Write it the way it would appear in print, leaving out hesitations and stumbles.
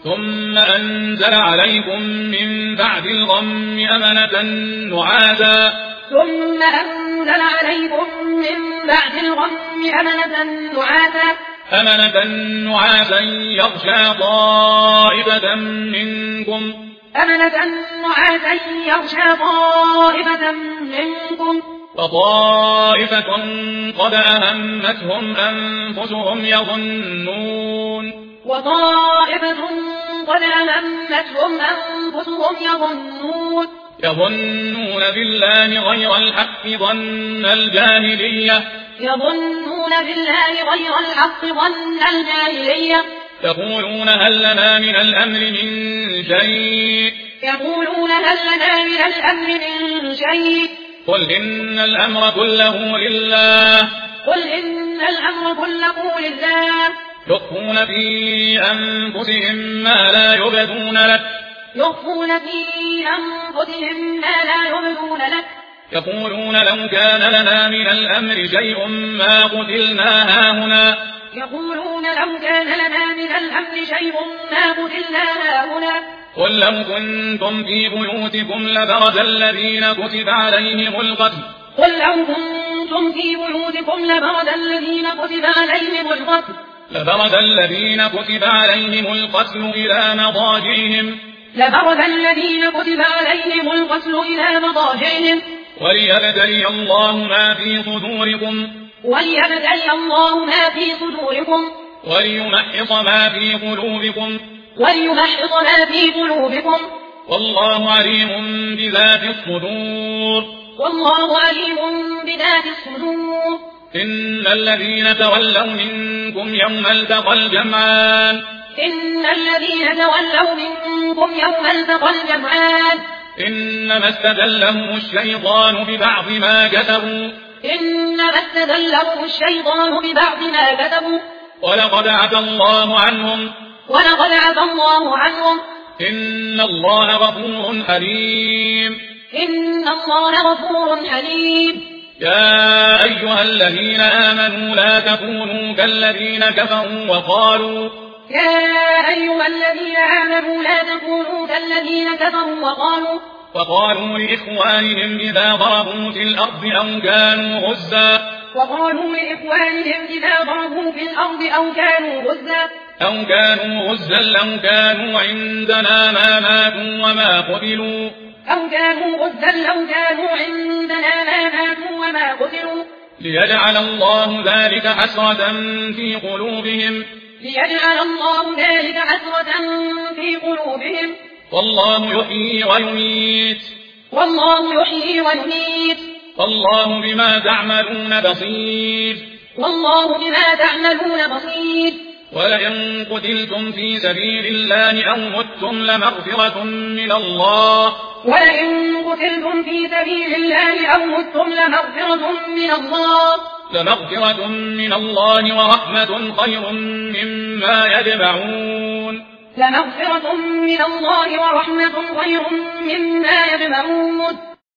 ثم أنزل عليكم من بعد الغم أمنة نعاسا أمنة نعاسا يغشى طائفة منكم وطائفة قد أهمتهم أنفسهم يظنون بالله غير الحق ظن الجاهلية يقولون هل لنا من الأمر من شيء قل إن الأمر كله لله يخفون في أنفسهم ما لا يبدون لك يقولون لو كان لنا من الأمر شيء ما قتلنا هاهنا قل لو كنتم في بيوتكم لبرز الذين كتب عليهم القتل إلى مضاجعهم وليبتلي الله ما في صدوركم وليمحص ما في قلوبكم والله عليم بذات الصدور إن الذين تولوا منكم يوم التقى الجمعان إنما استزلهم الشيطان ببعض ما كسبوا ولقد عفا الله عنهم إن الله غفور حليم يا أيها الذين آمنوا لا تكونوا كالذين كفروا وقالوا لإخوانهم إذا ضربوا في الأرض أو كانوا غزا لو كانوا عندنا ما ماتوا وما قتلوا ليجعل الله ذلك حسرة في قلوبهم والله يحيي ويميت والله بما تعملون بصير ولئن قتلتم في سبيل الله أو متم لمغفرة من الله ورحمة خير مما يجمعون